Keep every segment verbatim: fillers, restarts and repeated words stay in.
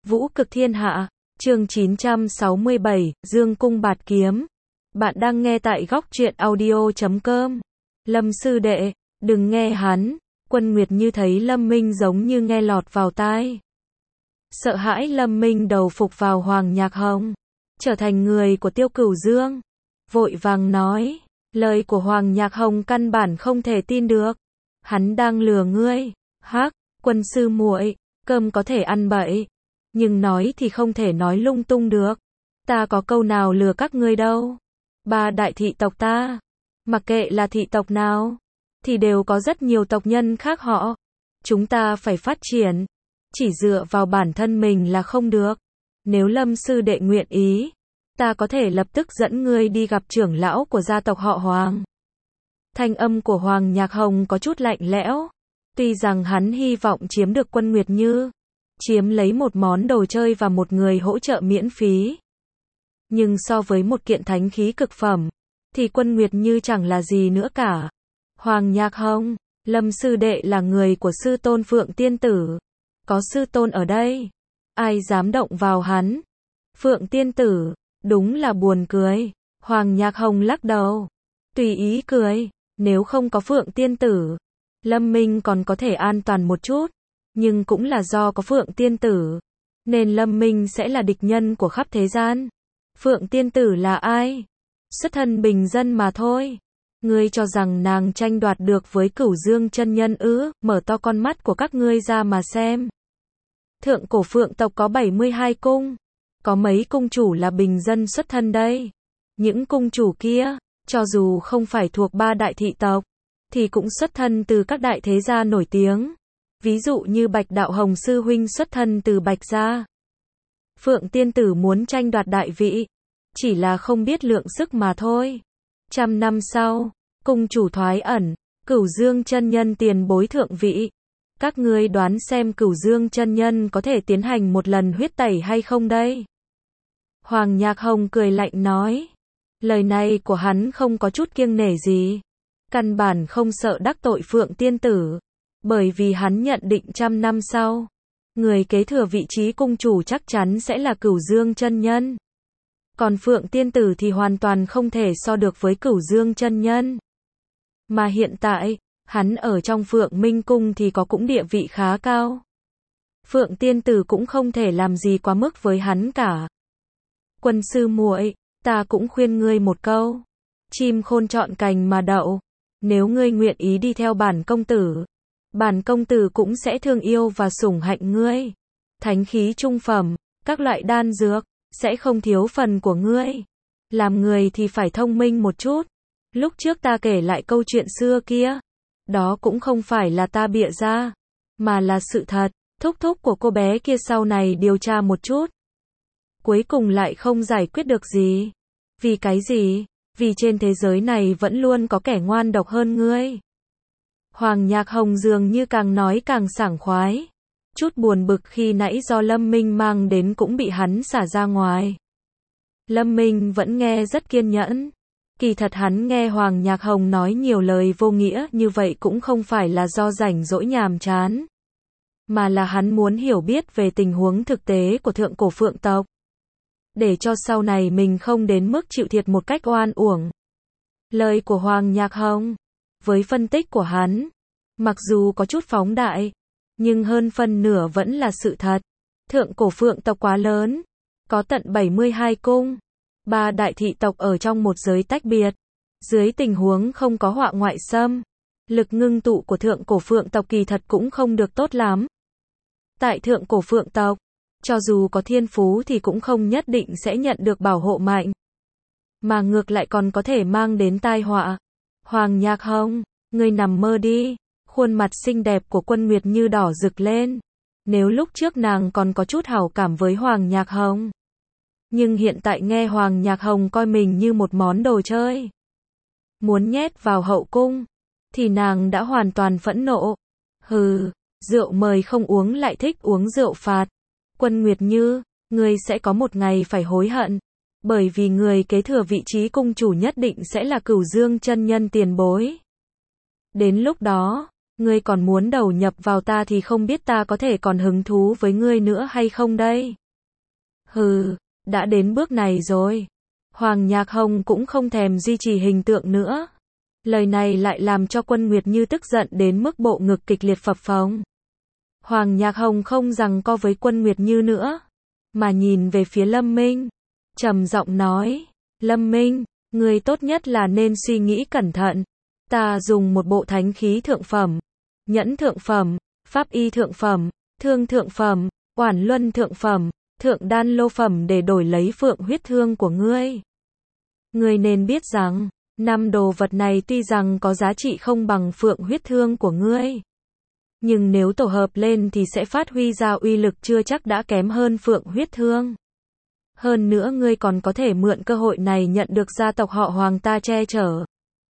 Vũ cực thiên hạ, chương chín trăm sáu mươi bảy, Dương cung bạt kiếm. Bạn đang nghe tại góc truyện audio chấm com. Lâm sư đệ, đừng nghe hắn. Quân Nguyệt Như thấy Lâm Minh giống như nghe lọt vào tai. Sợ hãi Lâm Minh đầu phục vào Hoàng Nhạc Hồng, trở thành người của Tiêu Cửu Dương. Vội vàng nói, lời của Hoàng Nhạc Hồng căn bản không thể tin được. Hắn đang lừa ngươi. Hắc, Quân sư muội, cơm có thể ăn bậy, nhưng nói thì không thể nói lung tung được. Ta có câu nào lừa các ngươi đâu. Ba đại thị tộc ta, mặc kệ là thị tộc nào, thì đều có rất nhiều tộc nhân khác họ. Chúng ta phải phát triển, chỉ dựa vào bản thân mình là không được. Nếu Lâm sư đệ nguyện ý, ta có thể lập tức dẫn ngươi đi gặp trưởng lão của gia tộc họ Hoàng. Thanh âm của Hoàng Nhạc Hồng có chút lạnh lẽo. Tuy rằng hắn hy vọng chiếm được Quân Nguyệt Như, chiếm lấy một món đồ chơi và một người hỗ trợ miễn phí. Nhưng so với một kiện thánh khí cực phẩm, thì Quân Nguyệt Như chẳng là gì nữa cả. Hoàng Nhạc Hồng, Lâm sư đệ là người của sư tôn Phượng Tiên Tử. Có sư tôn ở đây, ai dám động vào hắn. Phượng Tiên Tử, đúng là buồn cười. Hoàng Nhạc Hồng lắc đầu, tùy ý cười. Nếu không có Phượng Tiên Tử, Lâm Minh còn có thể an toàn một chút. Nhưng cũng là do có Phượng Tiên Tử, nên Lâm Minh sẽ là địch nhân của khắp thế gian. Phượng Tiên Tử là ai? Xuất thân bình dân mà thôi. Ngươi cho rằng nàng tranh đoạt được với Cửu Dương chân nhân ư? Mở to con mắt của các ngươi ra mà xem. Thượng cổ Phượng tộc có bảy mươi hai cung. Có mấy cung chủ là bình dân xuất thân đây? Những cung chủ kia, cho dù không phải thuộc ba đại thị tộc, thì cũng xuất thân từ các đại thế gia nổi tiếng. Ví dụ như Bạch Đạo Hồng sư huynh xuất thân từ Bạch gia. Phượng Tiên Tử muốn tranh đoạt đại vị, chỉ là không biết lượng sức mà thôi. Trăm năm sau, cung chủ thoái ẩn, Cửu Dương chân nhân tiền bối thượng vị. Các ngươi đoán xem Cửu Dương chân nhân có thể tiến hành một lần huyết tẩy hay không đây? Hoàng Nhạc Hồng cười lạnh nói. Lời này của hắn không có chút kiêng nể gì. Căn bản không sợ đắc tội Phượng Tiên Tử. Bởi vì hắn nhận định trăm năm sau, người kế thừa vị trí cung chủ chắc chắn sẽ là Cửu Dương chân nhân. Còn Phượng Tiên Tử thì hoàn toàn không thể so được với Cửu Dương chân nhân. Mà hiện tại, hắn ở trong Phượng Minh Cung thì có cũng địa vị khá cao. Phượng Tiên Tử cũng không thể làm gì quá mức với hắn cả. Quân sư muội, ta cũng khuyên ngươi một câu. Chim khôn chọn cành mà đậu. Nếu ngươi nguyện ý đi theo bản công tử, bản công tử cũng sẽ thương yêu và sủng hạnh ngươi. Thánh khí trung phẩm, các loại đan dược, sẽ không thiếu phần của ngươi. Làm người thì phải thông minh một chút. Lúc trước ta kể lại câu chuyện xưa kia, đó cũng không phải là ta bịa ra, mà là sự thật. Thúc thúc của cô bé kia sau này điều tra một chút, cuối cùng lại không giải quyết được gì. Vì cái gì? Vì trên thế giới này vẫn luôn có kẻ ngoan độc hơn ngươi. Hoàng Nhạc Hồng dường như càng nói càng sảng khoái. Chút buồn bực khi nãy do Lâm Minh mang đến cũng bị hắn xả ra ngoài. Lâm Minh vẫn nghe rất kiên nhẫn. Kỳ thật hắn nghe Hoàng Nhạc Hồng nói nhiều lời vô nghĩa như vậy cũng không phải là do rảnh rỗi nhàm chán, mà là hắn muốn hiểu biết về tình huống thực tế của thượng cổ Phượng tộc, để cho sau này mình không đến mức chịu thiệt một cách oan uổng. Lời của Hoàng Nhạc Hồng, với phân tích của hắn, mặc dù có chút phóng đại, nhưng hơn phân nửa vẫn là sự thật. Thượng cổ Phượng tộc quá lớn, có tận bảy mươi hai cung, ba đại thị tộc ở trong một giới tách biệt. Dưới tình huống không có họa ngoại xâm, lực ngưng tụ của thượng cổ Phượng tộc kỳ thật cũng không được tốt lắm. Tại thượng cổ Phượng tộc, cho dù có thiên phú thì cũng không nhất định sẽ nhận được bảo hộ mạnh, mà ngược lại còn có thể mang đến tai họa. Hoàng Nhạc Hồng, ngươi nằm mơ đi. Khuôn mặt xinh đẹp của Quân Nguyệt Như đỏ rực lên. Nếu lúc trước nàng còn có chút hảo cảm với Hoàng Nhạc Hồng, nhưng hiện tại nghe Hoàng Nhạc Hồng coi mình như một món đồ chơi, muốn nhét vào hậu cung, thì nàng đã hoàn toàn phẫn nộ. Hừ, rượu mời không uống lại thích uống rượu phạt. Quân Nguyệt Như, ngươi sẽ có một ngày phải hối hận, bởi vì người kế thừa vị trí cung chủ nhất định sẽ là Cửu Dương chân nhân tiền bối. Đến lúc đó, Ngươi còn muốn đầu nhập vào ta thì không biết ta có thể còn hứng thú với ngươi nữa hay không đây? Hừ, đã đến bước này rồi. Hoàng Nhạc Hồng cũng không thèm duy trì hình tượng nữa. Lời này lại làm cho Quân Nguyệt Như tức giận đến mức bộ ngực kịch liệt phập phồng. Hoàng Nhạc Hồng không giằng co với Quân Nguyệt Như nữa, mà nhìn về phía Lâm Minh, trầm giọng nói, Lâm Minh, ngươi tốt nhất là nên suy nghĩ cẩn thận. Ta dùng một bộ thánh khí thượng phẩm, nhẫn thượng phẩm, pháp y thượng phẩm, thương thượng phẩm, oản luân thượng phẩm, thượng đan lô phẩm để đổi lấy phượng huyết thương của ngươi. Ngươi nên biết rằng, năm đồ vật này tuy rằng có giá trị không bằng phượng huyết thương của ngươi, nhưng nếu tổ hợp lên thì sẽ phát huy ra uy lực chưa chắc đã kém hơn phượng huyết thương. Hơn nữa ngươi còn có thể mượn cơ hội này nhận được gia tộc họ Hoàng ta che chở.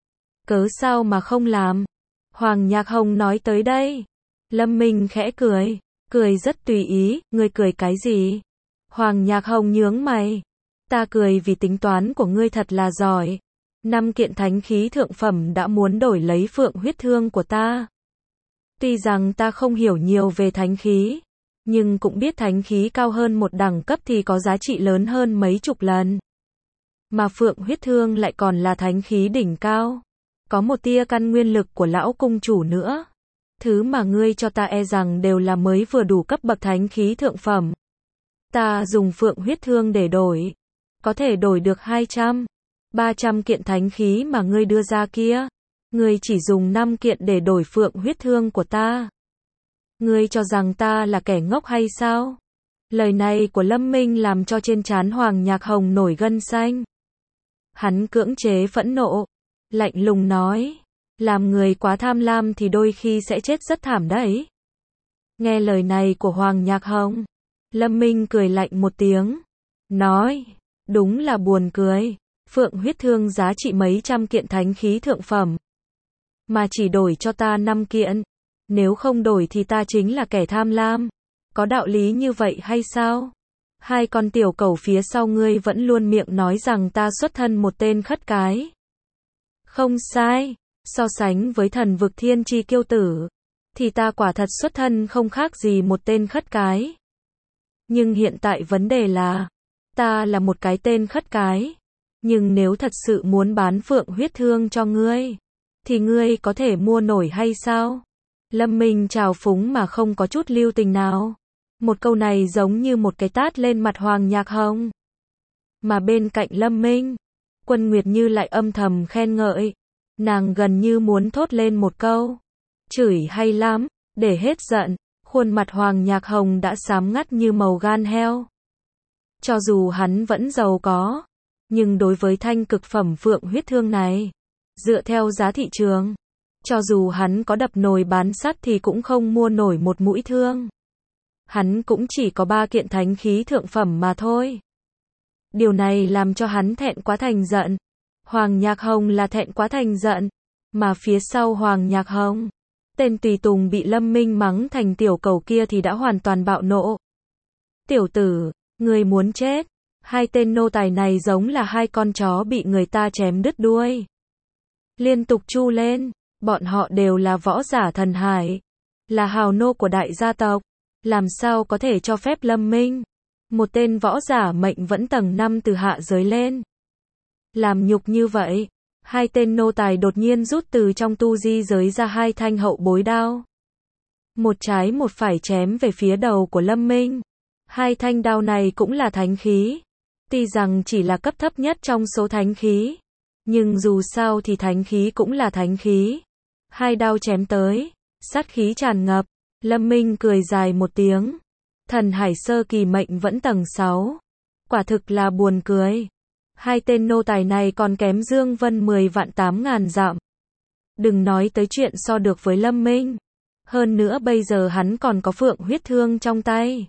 Cớ sao mà không làm? Hoàng Nhạc Hồng nói tới đây. Lâm Minh khẽ cười, cười rất tùy ý, ngươi cười cái gì? Hoàng Nhạc Hồng nhướng mày. Ta cười vì tính toán của ngươi thật là giỏi. Năm kiện thánh khí thượng phẩm đã muốn đổi lấy phượng huyết thương của ta. Tuy rằng ta không hiểu nhiều về thánh khí, nhưng cũng biết thánh khí cao hơn một đẳng cấp thì có giá trị lớn hơn mấy chục lần. Mà phượng huyết thương lại còn là thánh khí đỉnh cao. Có một tia căn nguyên lực của lão cung chủ nữa. Thứ mà ngươi cho ta e rằng đều là mới vừa đủ cấp bậc thánh khí thượng phẩm. Ta dùng phượng huyết thương để đổi. Có thể đổi được hai trăm, ba trăm kiện thánh khí mà ngươi đưa ra kia. Ngươi chỉ dùng năm kiện để đổi phượng huyết thương của ta. Ngươi cho rằng ta là kẻ ngốc hay sao? Lời này của Lâm Minh làm cho trên trán Hoàng Nhạc Hồng nổi gân xanh. Hắn cưỡng chế phẫn nộ, lạnh lùng nói, làm người quá tham lam thì đôi khi sẽ chết rất thảm đấy. Nghe lời này của Hoàng Nhạc Hồng, Lâm Minh cười lạnh một tiếng, nói, đúng là buồn cười, phượng huyết thương giá trị mấy trăm kiện thánh khí thượng phẩm, mà chỉ đổi cho ta năm kiện, nếu không đổi thì ta chính là kẻ tham lam. Có đạo lý như vậy hay sao? Hai con tiểu cẩu phía sau ngươi vẫn luôn miệng nói rằng ta xuất thân một tên khất cái. Không sai, so sánh với thần vực thiên chi kiêu tử, thì ta quả thật xuất thân không khác gì một tên khất cái. Nhưng hiện tại vấn đề là, ta là một cái tên khất cái, nhưng nếu thật sự muốn bán phượng huyết thương cho ngươi, thì ngươi có thể mua nổi hay sao? Lâm Minh trào phúng mà không có chút lưu tình nào. Một câu này giống như một cái tát lên mặt Hoàng Nhạc Hồng. Mà bên cạnh Lâm Minh, Quân Nguyệt Như lại âm thầm khen ngợi. Nàng gần như muốn thốt lên một câu, chửi hay lắm, để hết giận. Khuôn mặt Hoàng Nhạc Hồng đã xám ngắt như màu gan heo. Cho dù hắn vẫn giàu có, nhưng đối với thanh cực phẩm phượng huyết thương này, dựa theo giá thị trường, cho dù hắn có đập nồi bán sắt thì cũng không mua nổi một mũi thương. Hắn cũng chỉ có ba kiện thánh khí thượng phẩm mà thôi. Điều này làm cho hắn thẹn quá thành giận. Hoàng Nhạc Hồng là thẹn quá thành giận, mà phía sau Hoàng Nhạc Hồng, tên tùy tùng bị Lâm Minh mắng thành tiểu cầu kia thì đã hoàn toàn bạo nộ. Tiểu tử, người muốn chết. Hai tên nô tài này giống là hai con chó bị người ta chém đứt đuôi. Liên tục chu lên, bọn họ đều là võ giả thần hải, là hào nô của đại gia tộc. Làm sao có thể cho phép Lâm Minh, một tên võ giả mệnh vẫn tầng năm từ hạ giới lên, làm nhục như vậy? Hai tên nô tài đột nhiên rút từ trong tu di giới ra hai thanh hậu bối đao. Một trái một phải chém về phía đầu của Lâm Minh. Hai thanh đao này cũng là thánh khí. Tuy rằng chỉ là cấp thấp nhất trong số thánh khí, nhưng dù sao thì thánh khí cũng là thánh khí. Hai đao chém tới, sát khí tràn ngập. Lâm Minh cười dài một tiếng. Thần hải sơ kỳ mệnh vẫn tầng sáu. Quả thực là buồn cười. Hai tên nô tài này còn kém Dương Vân mười vạn tám ngàn dặm. Đừng nói tới chuyện so được với Lâm Minh. Hơn nữa bây giờ hắn còn có phượng huyết thương trong tay.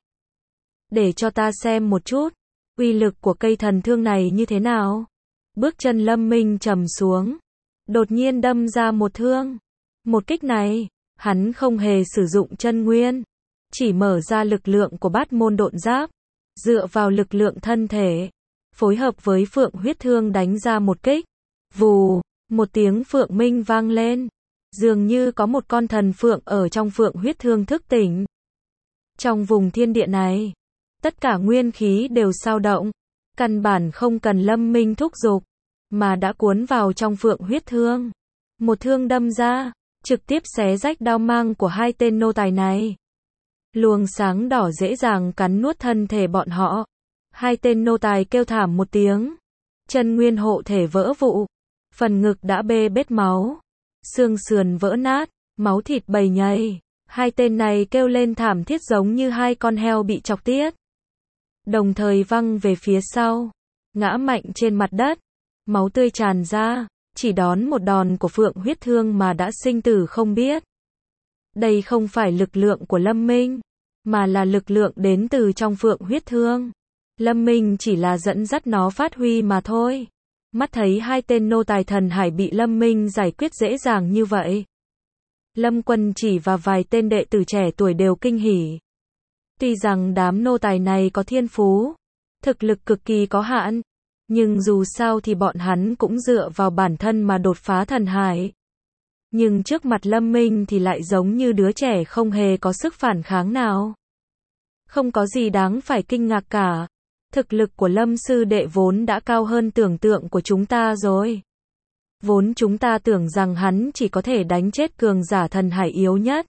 Để cho ta xem một chút, uy lực của cây thần thương này như thế nào. Bước chân Lâm Minh trầm xuống, đột nhiên đâm ra một thương. Một kích này, hắn không hề sử dụng chân nguyên, chỉ mở ra lực lượng của bát môn độn giáp, dựa vào lực lượng thân thể, phối hợp với phượng huyết thương đánh ra một kích. Vù, một tiếng phượng minh vang lên. Dường như có một con thần phượng ở trong phượng huyết thương thức tỉnh. Trong vùng thiên địa này, tất cả nguyên khí đều dao động, căn bản không cần Lâm Minh thúc giục, mà đã cuốn vào trong phượng huyết thương. Một thương đâm ra, trực tiếp xé rách đao mang của hai tên nô tài này. Luồng sáng đỏ dễ dàng cắn nuốt thân thể bọn họ. Hai tên nô tài kêu thảm một tiếng. Chân nguyên hộ thể vỡ vụn, phần ngực đã bê bết máu, xương sườn vỡ nát, máu thịt bầy nhầy. Hai tên này kêu lên thảm thiết giống như hai con heo bị chọc tiết. Đồng thời văng về phía sau, ngã mạnh trên mặt đất, máu tươi tràn ra, chỉ đón một đòn của phượng huyết thương mà đã sinh tử không biết. Đây không phải lực lượng của Lâm Minh, mà là lực lượng đến từ trong phượng huyết thương. Lâm Minh chỉ là dẫn dắt nó phát huy mà thôi. Mắt thấy hai tên nô tài thần hải bị Lâm Minh giải quyết dễ dàng như vậy. Lâm Quân chỉ và vài tên đệ tử trẻ tuổi đều kinh hỉ. Tuy rằng đám nô tài này có thiên phú, thực lực cực kỳ có hạn, nhưng dù sao thì bọn hắn cũng dựa vào bản thân mà đột phá thần hải. Nhưng trước mặt Lâm Minh thì lại giống như đứa trẻ không hề có sức phản kháng nào. Không có gì đáng phải kinh ngạc cả. Thực lực của Lâm sư đệ vốn đã cao hơn tưởng tượng của chúng ta rồi. Vốn chúng ta tưởng rằng hắn chỉ có thể đánh chết cường giả thần hải yếu nhất.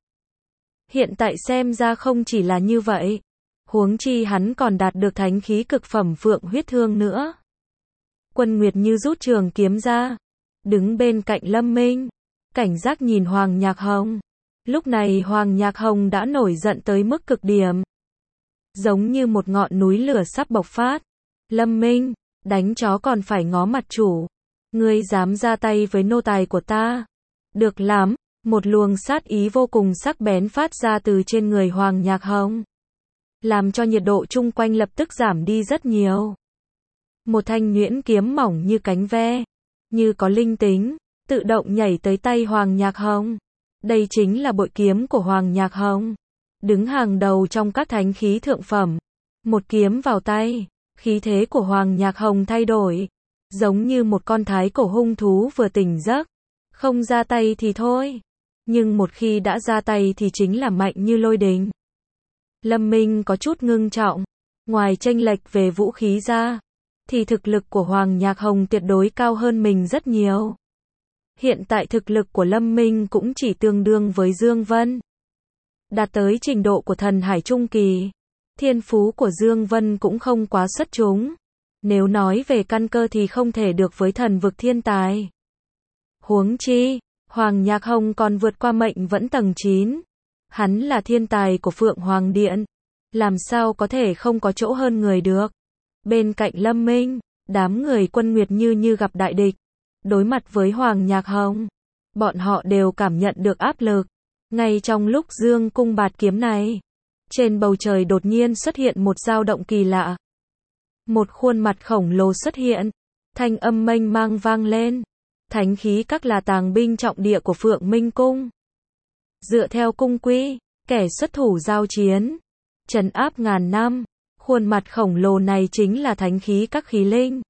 Hiện tại xem ra không chỉ là như vậy. Huống chi hắn còn đạt được thánh khí cực phẩm phượng huyết thương nữa. Quân Nguyệt Như rút trường kiếm ra, đứng bên cạnh Lâm Minh, cảnh giác nhìn Hoàng Nhạc Hồng. Lúc này Hoàng Nhạc Hồng đã nổi giận tới mức cực điểm. Giống như một ngọn núi lửa sắp bộc phát. Lâm Minh, đánh chó còn phải ngó mặt chủ. Ngươi dám ra tay với nô tài của ta? Được lắm. Một luồng sát ý vô cùng sắc bén phát ra từ trên người Hoàng Nhạc Hồng, làm cho nhiệt độ chung quanh lập tức giảm đi rất nhiều. Một thanh nhuyễn kiếm mỏng như cánh ve, như có linh tính, tự động nhảy tới tay Hoàng Nhạc Hồng. Đây chính là bội kiếm của Hoàng Nhạc Hồng, đứng hàng đầu trong các thánh khí thượng phẩm. Một kiếm vào tay, khí thế của Hoàng Nhạc Hồng thay đổi, giống như một con thái cổ hung thú vừa tỉnh giấc. Không ra tay thì thôi, nhưng một khi đã ra tay thì chính là mạnh như lôi đình. Lâm Minh có chút ngưng trọng, ngoài chênh lệch về vũ khí ra, thì thực lực của Hoàng Nhạc Hồng tuyệt đối cao hơn mình rất nhiều. Hiện tại thực lực của Lâm Minh cũng chỉ tương đương với Dương Vân, đạt tới trình độ của thần hải trung kỳ. Thiên phú của Dương Vân cũng không quá xuất chúng. Nếu nói về căn cơ thì không thể được với thần vực thiên tài. Huống chi, Hoàng Nhạc Hồng còn vượt qua mệnh vẫn tầng chín. Hắn là thiên tài của Phượng Hoàng Điện, làm sao có thể không có chỗ hơn người được. Bên cạnh Lâm Minh, đám người Quân Nguyệt Như như gặp đại địch. Đối mặt với Hoàng Nhạc Hồng, bọn họ đều cảm nhận được áp lực. Ngay trong lúc dương cung bạt kiếm này, trên bầu trời đột nhiên xuất hiện một dao động kỳ lạ. Một khuôn mặt khổng lồ xuất hiện, thanh âm mênh mang vang lên. Thánh khí các là tàng binh trọng địa của Phượng Minh Cung. Dựa theo cung quy, kẻ xuất thủ giao chiến, trấn áp ngàn năm, khuôn mặt khổng lồ này chính là thánh khí các khí linh.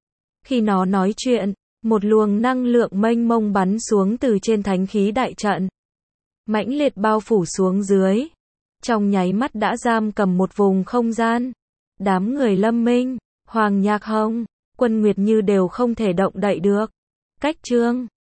Khi nó nói chuyện, một luồng năng lượng mênh mông bắn xuống từ trên thánh khí đại trận, mãnh liệt bao phủ xuống dưới, trong nháy mắt đã giam cầm một vùng không gian. Đám người Lâm Minh, Hoàng Nhạc Hồng, Quân Nguyệt Như đều không thể động đậy được. Cách chương